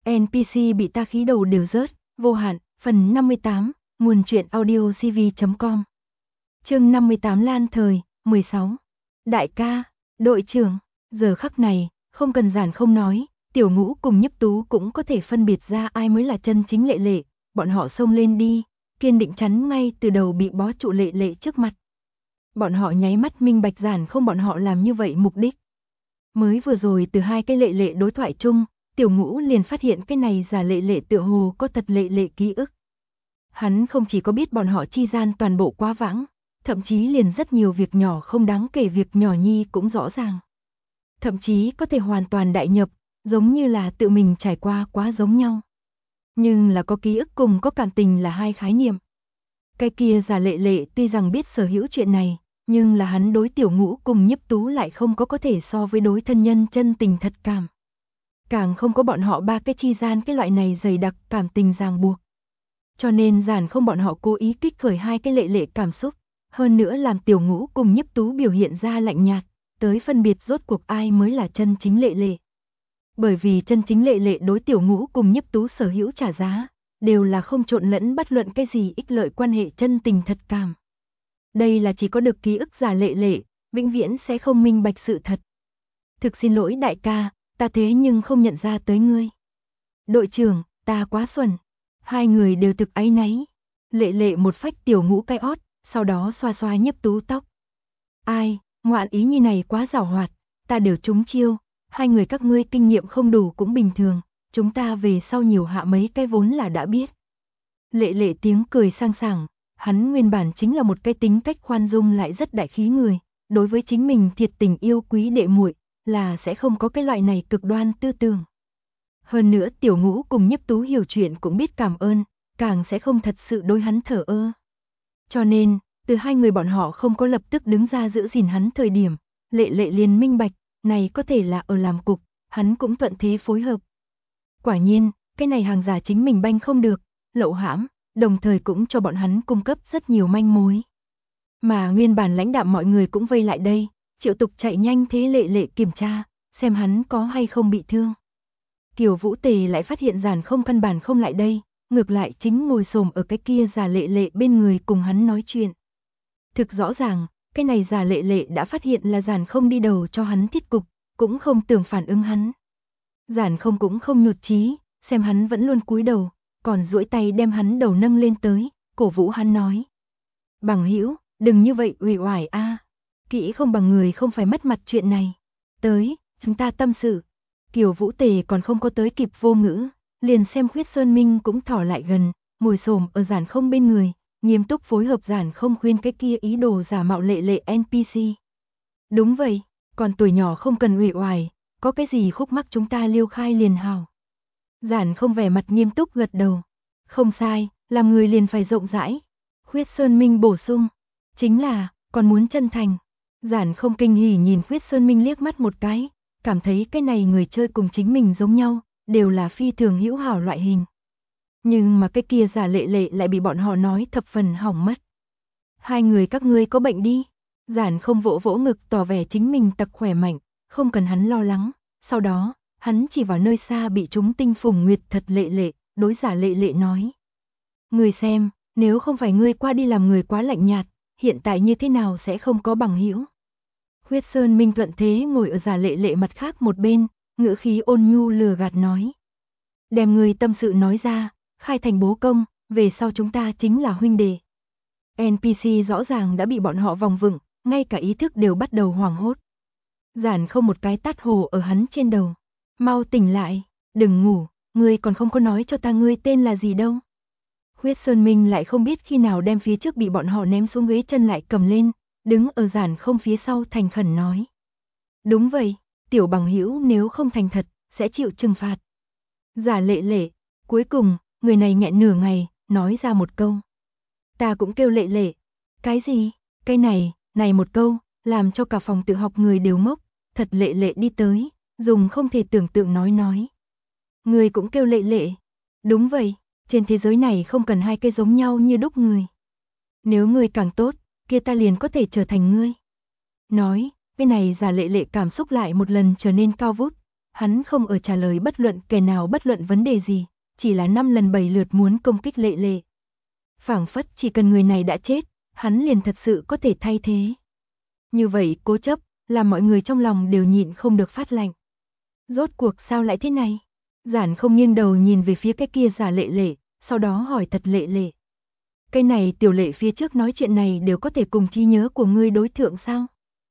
NPC bị ta khí đầu đều rớt, vô hạn, phần 58, nguồn truyện audio cv.com. Chương 58 Lan thời, 16. Đại ca, đội trưởng, giờ khắc này, không cần Giản không nói, Tiểu Ngũ cùng Nhiếp Tú cũng có thể phân biệt ra ai mới là chân chính Lệ Lệ, bọn họ xông lên đi, kiên định chắn ngay từ đầu bị bó trụ Lệ Lệ trước mặt. Bọn họ nháy mắt minh bạch Giản không bọn họ làm như vậy mục đích. Mới vừa rồi từ hai cái Lệ Lệ đối thoại chung, Tiểu Ngũ liền phát hiện cái này giả Lệ Lệ tựa hồ có thật Lệ Lệ ký ức. Hắn không chỉ có biết bọn họ chi gian toàn bộ quá vãng, thậm chí liền rất nhiều việc nhỏ không đáng kể việc nhỏ nhi cũng rõ ràng. Thậm chí có thể hoàn toàn đại nhập, giống như là tự mình trải qua quá giống nhau. Nhưng là có ký ức cùng có cảm tình là hai khái niệm. Cái kia giả Lệ Lệ tuy rằng biết sở hữu chuyện này, nhưng là hắn đối Tiểu Ngũ cùng Nhiếp Tú lại không có thể so với đối thân nhân chân tình thật cảm. Càng không có bọn họ ba cái chi gian cái loại này dày đặc cảm tình ràng buộc. Cho nên Giản không bọn họ cố ý kích khởi hai cái Lệ Lệ cảm xúc, hơn nữa làm Tiểu Ngũ cùng Nhiếp Tú biểu hiện ra lạnh nhạt, tới phân biệt rốt cuộc ai mới là chân chính Lệ Lệ. Bởi vì chân chính Lệ Lệ đối Tiểu Ngũ cùng Nhiếp Tú sở hữu trả giá, đều là không trộn lẫn bất luận cái gì ích lợi quan hệ chân tình thật cảm. Đây là chỉ có được ký ức giả Lệ Lệ, vĩnh viễn sẽ không minh bạch sự thật. Thực xin lỗi đại ca, ta thế nhưng không nhận ra tới ngươi. Đội trưởng, ta quá xuẩn. Hai người đều thực áy náy. Lệ Lệ một phách Tiểu Ngũ cái ót, sau đó xoa xoa Nhiếp Tú tóc. Ai, ngoạn ý nhi này quá giảo hoạt, ta đều trúng chiêu, hai người các ngươi kinh nghiệm không đủ cũng bình thường, chúng ta về sau nhiều hạ mấy cái vốn là đã biết. Lệ Lệ tiếng cười sang sảng, hắn nguyên bản chính là một cái tính cách khoan dung lại rất đại khí người, đối với chính mình thiệt tình yêu quý đệ muội là sẽ không có cái loại này cực đoan tư tưởng. Hơn nữa Tiểu Ngũ cùng Nhiếp Tú hiểu chuyện cũng biết cảm ơn, càng sẽ không thật sự đối hắn thờ ơ. Cho nên, từ hai người bọn họ không có lập tức đứng ra giữ gìn hắn thời điểm, Lệ Lệ liền minh bạch, này có thể là ở làm cục, hắn cũng thuận thế phối hợp. Quả nhiên, cái này hàng giả chính mình banh không được, lậu hãm, đồng thời cũng cho bọn hắn cung cấp rất nhiều manh mối. Mà nguyên bản lãnh đạm mọi người cũng vây lại đây, Triệu Tục chạy nhanh thế Lệ Lệ kiểm tra, xem hắn có hay không bị thương. Kiều Vũ Tề lại phát hiện Giản không căn bản không lại đây, ngược lại chính ngồi xổm ở cái kia giả Lệ Lệ bên người cùng hắn nói chuyện. Thực rõ ràng, cái này giả Lệ Lệ đã phát hiện là Giản không đi đầu cho hắn thiết cục, cũng không tưởng phản ứng hắn. Giản không cũng không nhụt chí, xem hắn vẫn luôn cúi đầu, còn duỗi tay đem hắn đầu nâng lên tới, cổ vũ hắn nói. Bằng hữu, đừng như vậy uể oải a, kỹ không bằng người không phải mất mặt chuyện này. Tới, chúng ta tâm sự. Kiều Vũ Tề còn không có tới kịp vô ngữ, liền xem Khuyết Sơn Minh cũng thỏ lại gần, ngồi xổm ở Giản không bên người, nghiêm túc phối hợp Giản không khuyên cái kia ý đồ giả mạo Lệ Lệ NPC. Đúng vậy, còn tuổi nhỏ không cần uể oải, có cái gì khúc mắc chúng ta liêu khai liền hào. Giản không vẻ mặt nghiêm túc gật đầu. Không sai, làm người liền phải rộng rãi. Khuyết Sơn Minh bổ sung, chính là, còn muốn chân thành. Giản không kinh hỉ nhìn Khuyết Sơn Minh liếc mắt một cái, cảm thấy cái này người chơi cùng chính mình giống nhau, đều là phi thường hữu hảo loại hình. Nhưng mà cái kia giả Lệ Lệ lại bị bọn họ nói thập phần hỏng mất. Hai người các ngươi có bệnh đi. Giản không vỗ vỗ ngực tỏ vẻ chính mình tặc khỏe mạnh, không cần hắn lo lắng. Sau đó, hắn chỉ vào nơi xa bị chúng tinh phùng nguyệt thật Lệ Lệ, đối giả Lệ Lệ nói. Người xem, nếu không phải ngươi qua đi làm người quá lạnh nhạt, hiện tại như thế nào sẽ không có bằng hữu. Khuyết Sơn Minh thuận thế ngồi ở giả Lệ Lệ mặt khác một bên, ngữ khí ôn nhu lừa gạt nói. Đem người tâm sự nói ra, khai thành bố công, về sau chúng ta chính là huynh đệ. NPC rõ ràng đã bị bọn họ vòng vựng, ngay cả ý thức đều bắt đầu hoảng hốt. Giản không một cái tát hồ ở hắn trên đầu. Mau tỉnh lại, đừng ngủ, ngươi còn không có nói cho ta ngươi tên là gì đâu. Khuyết Sơn Minh lại không biết khi nào đem phía trước bị bọn họ ném xuống ghế chân lại cầm lên, đứng ở Giản không phía sau thành khẩn nói. Đúng vậy, tiểu bằng hữu nếu không thành thật, sẽ chịu trừng phạt. Giả Lệ Lệ, cuối cùng, người này nghẹn nửa ngày, nói ra một câu. Ta cũng kêu Lệ Lệ. Cái gì? Cái này một câu, làm cho cả phòng tự học người đều ngốc, thật Lệ Lệ đi tới, dùng không thể tưởng tượng nói. Người cũng kêu Lệ Lệ. Đúng vậy, trên thế giới này không cần hai cái giống nhau như đúc người. Nếu người càng tốt, kia ta liền có thể trở thành ngươi. Nói, cái này giả Lệ Lệ cảm xúc lại một lần trở nên cao vút, hắn không ở trả lời bất luận kẻ nào bất luận vấn đề gì, chỉ là 5 lần 7 lượt muốn công kích Lệ Lệ. Phảng phất chỉ cần người này đã chết, hắn liền thật sự có thể thay thế. Như vậy cố chấp, làm mọi người trong lòng đều nhịn không được phát lạnh. Rốt cuộc sao lại thế này? Giản không nghiêng đầu nhìn về phía cái kia giả Lệ Lệ, sau đó hỏi thật Lệ Lệ. Cái này tiểu Lệ phía trước nói chuyện này đều có thể cùng trí nhớ của ngươi đối thượng sao?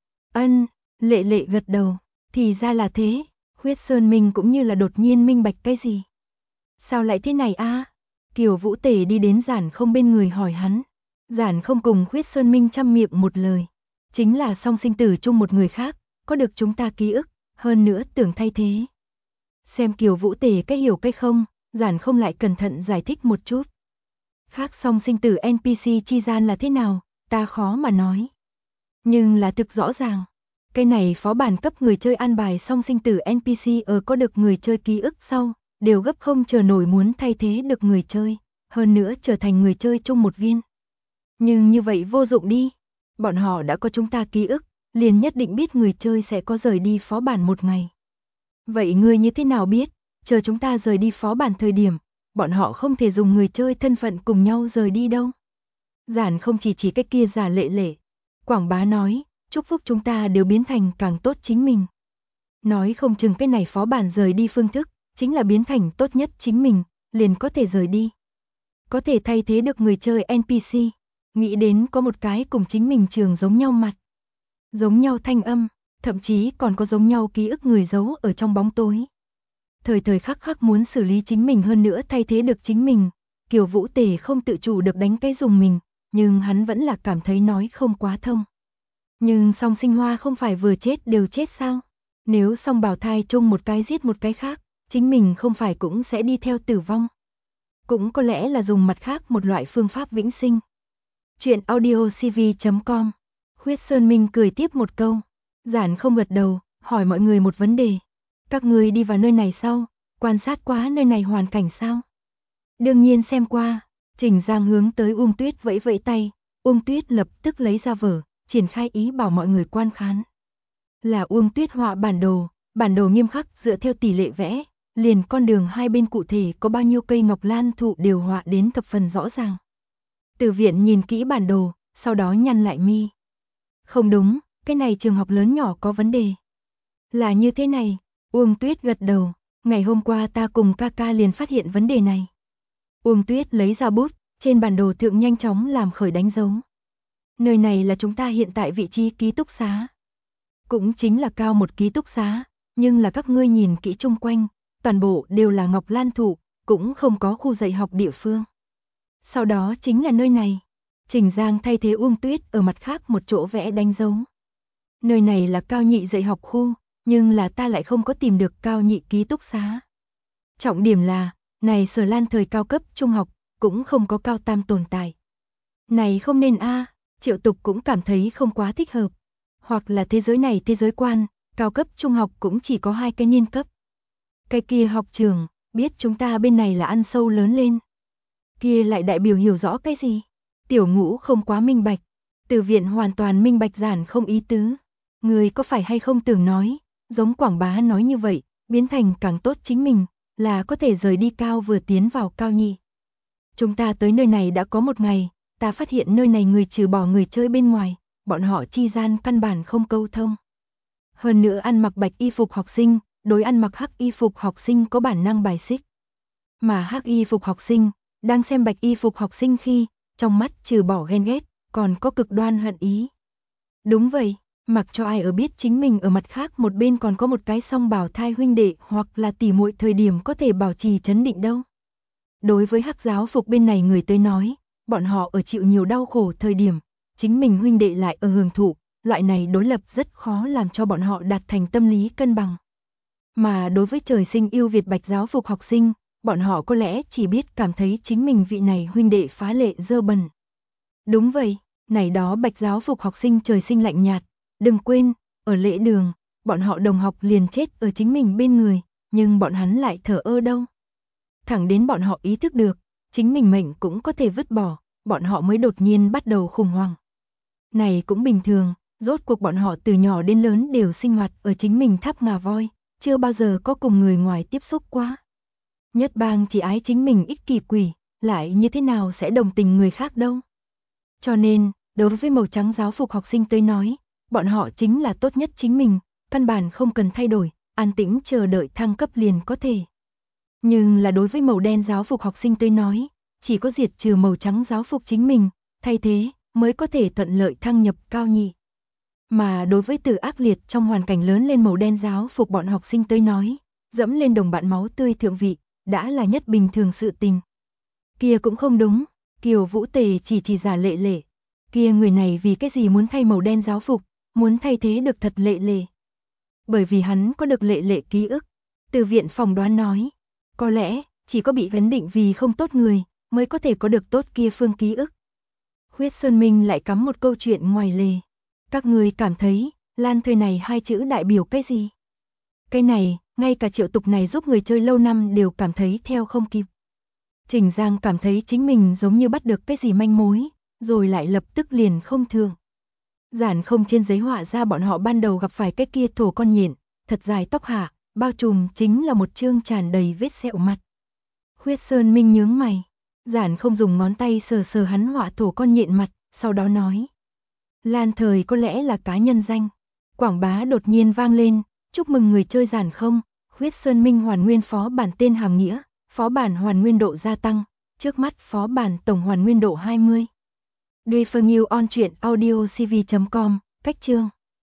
Ân, Lệ Lệ gật đầu, thì ra là thế, Huyết Sơn Minh cũng như là đột nhiên minh bạch cái gì. Sao lại thế này a? Kiều Vũ Tề đi đến Giản không bên người hỏi hắn. Giản không cùng Huyết Sơn Minh chăm miệng một lời. Chính là song sinh tử chung một người khác, có được chúng ta ký ức, hơn nữa tưởng thay thế. Xem Kiều Vũ Tề cái hiểu cái không, Giản không lại cẩn thận giải thích một chút. Khác song sinh tử NPC chi gian là thế nào, ta khó mà nói. Nhưng là thực rõ ràng, cái này phó bản cấp người chơi an bài song sinh tử NPC ở có được người chơi ký ức sau, đều gấp không chờ nổi muốn thay thế được người chơi, hơn nữa trở thành người chơi chung một viên. Nhưng như vậy vô dụng đi, bọn họ đã có chúng ta ký ức, liền nhất định biết người chơi sẽ có rời đi phó bản một ngày. Vậy ngươi như thế nào biết, chờ chúng ta rời đi phó bản thời điểm, bọn họ không thể dùng người chơi thân phận cùng nhau rời đi đâu. Giản không chỉ cái kia giả Lệ Lệ. Quảng Bá nói, chúc phúc chúng ta đều biến thành càng tốt chính mình. Nói không chừng cái này phó bản rời đi phương thức, chính là biến thành tốt nhất chính mình, liền có thể rời đi. Có thể thay thế được người chơi NPC, nghĩ đến có một cái cùng chính mình trường giống nhau mặt, giống nhau thanh âm, thậm chí còn có giống nhau ký ức người giấu ở trong bóng tối. Thời thời khắc khắc muốn xử lý chính mình hơn nữa thay thế được chính mình, Kiều Vũ Tề không tự chủ được đánh cái dùng mình, nhưng hắn vẫn là cảm thấy nói không quá thông. Nhưng song sinh hoa không phải vừa chết đều chết sao? Nếu song bào thai chung một cái giết một cái khác, chính mình không phải cũng sẽ đi theo tử vong. Cũng có lẽ là dùng mặt khác một loại phương pháp vĩnh sinh. Chuyện audiocv.com. Huyết Sơn Minh cười tiếp một câu. Giản không gật đầu, hỏi mọi người một vấn đề. Các người đi vào nơi này sau, quan sát quá nơi này hoàn cảnh sao? Đương nhiên xem qua. Trình Giang hướng tới Uông Tuyết vẫy vẫy tay. Uông Tuyết lập tức lấy ra vở, triển khai ý bảo mọi người quan khán. Là Uông Tuyết họa bản đồ nghiêm khắc dựa theo tỷ lệ vẽ, liền con đường hai bên cụ thể có bao nhiêu cây ngọc lan thụ đều họa đến thập phần rõ ràng. Từ Viện nhìn kỹ bản đồ, sau đó nhăn lại mi. Không đúng, cái này trường học lớn nhỏ có vấn đề. Là như thế này, Uông Tuyết gật đầu, ngày hôm qua ta cùng ca ca liền phát hiện vấn đề này. Uông Tuyết lấy ra bút, trên bản đồ thượng nhanh chóng làm khởi đánh dấu. Nơi này là chúng ta hiện tại vị trí ký túc xá. Cũng chính là cao một ký túc xá, nhưng là các ngươi nhìn kỹ chung quanh, toàn bộ đều là ngọc lan thụ, cũng không có khu dạy học địa phương. Sau đó chính là nơi này. Trình Giang thay thế Uông Tuyết ở mặt khác một chỗ vẽ đánh dấu. Nơi này là cao nhị dạy học khu, nhưng là ta lại không có tìm được cao nhị ký túc xá. Trọng điểm là, này Sở Lan thời cao cấp trung học, cũng không có cao tam tồn tại. Này không nên a, Triệu Tục cũng cảm thấy không quá thích hợp. Hoặc là thế giới này thế giới quan, cao cấp trung học cũng chỉ có 2 cái niên cấp. Cái kia học trường, biết chúng ta bên này là ăn sâu lớn lên. Kia lại đại biểu hiểu rõ cái gì? Tiểu Ngũ không quá minh bạch. Từ Viện hoàn toàn minh bạch giản không ý tứ. Người có phải hay không tưởng nói, giống Quảng Bá nói như vậy, biến thành càng tốt chính mình, là có thể rời đi cao vừa tiến vào cao nhị. Chúng ta tới nơi này đã có một ngày, ta phát hiện nơi này người trừ bỏ người chơi bên ngoài, bọn họ chi gian căn bản không câu thông. Hơn nữa ăn mặc bạch y phục học sinh, đối ăn mặc hắc y phục học sinh có bản năng bài xích. Mà hắc y phục học sinh, đang xem bạch y phục học sinh khi, trong mắt trừ bỏ ghen ghét, còn có cực đoan hận ý. Đúng vậy, mặc cho ai ở biết chính mình ở mặt khác một bên còn có một cái song bào thai huynh đệ hoặc là tỉ muội thời điểm có thể bảo trì trấn định đâu. Đối với hắc giáo phục bên này người tới nói, bọn họ ở chịu nhiều đau khổ thời điểm, chính mình huynh đệ lại ở hưởng thụ, loại này đối lập rất khó làm cho bọn họ đạt thành tâm lý cân bằng. Mà đối với trời sinh yêu Việt bạch giáo phục học sinh, bọn họ có lẽ chỉ biết cảm thấy chính mình vị này huynh đệ phá lệ dơ bẩn. Đúng vậy, này đó bạch giáo phục học sinh trời sinh lạnh nhạt, đừng quên, ở lễ đường, bọn họ đồng học liền chết ở chính mình bên người, nhưng bọn hắn lại thờ ơ đâu. Thẳng đến bọn họ ý thức được, chính mình mệnh cũng có thể vứt bỏ, bọn họ mới đột nhiên bắt đầu khủng hoảng. Này cũng bình thường, rốt cuộc bọn họ từ nhỏ đến lớn đều sinh hoạt ở chính mình tháp ngà voi, chưa bao giờ có cùng người ngoài tiếp xúc quá. Nhất bang chỉ ái chính mình ích kỷ quỷ, lại như thế nào sẽ đồng tình người khác đâu. Cho nên, đối với màu trắng giáo phục học sinh tới nói, bọn họ chính là tốt nhất chính mình, căn bản không cần thay đổi, an tĩnh chờ đợi thăng cấp liền có thể. Nhưng là đối với màu đen giáo phục học sinh tới nói, chỉ có diệt trừ màu trắng giáo phục chính mình, thay thế, mới có thể thuận lợi thăng nhập cao nhị. Mà đối với từ ác liệt trong hoàn cảnh lớn lên màu đen giáo phục bọn học sinh tới nói, dẫm lên đồng bạn máu tươi thượng vị, đã là nhất bình thường sự tình. Kia cũng không đúng, Kiều Vũ Tề chỉ giả Lệ Lệ. Kia người này vì cái gì muốn thay màu đen giáo phục, muốn thay thế được thật Lệ Lệ. Bởi vì hắn có được Lệ Lệ ký ức. Từ viện phỏng đoán nói, có lẽ, chỉ có bị vấn định vì không tốt người, mới có thể có được tốt kia phương ký ức. Huyết Sơn Minh lại cắm một câu chuyện ngoài lề. Các người cảm thấy, Lan Thời này hai chữ đại biểu cái gì? Cái này, ngay cả Triệu Tục này giúp người chơi lâu năm đều cảm thấy theo không kịp. Trình Giang cảm thấy chính mình giống như bắt được cái gì manh mối, rồi lại lập tức liền không thường. Giản không trên giấy họa ra bọn họ ban đầu gặp phải cái kia thổ con nhện, thật dài tóc hạ, bao trùm chính là một chương tràn đầy vết sẹo mặt. Huyết Sơn Minh nhướng mày, Giản không dùng ngón tay sờ sờ hắn họa thổ con nhện mặt, sau đó nói. Lan Thời có lẽ là cá nhân danh. Quảng bá đột nhiên vang lên, chúc mừng người chơi Giản không, Huyết Sơn Minh hoàn nguyên phó bản tên hàm nghĩa, phó bản hoàn nguyên độ gia tăng, trước mắt phó bản tổng hoàn nguyên độ 20. Referral on truyện audio cv.com, cách chương.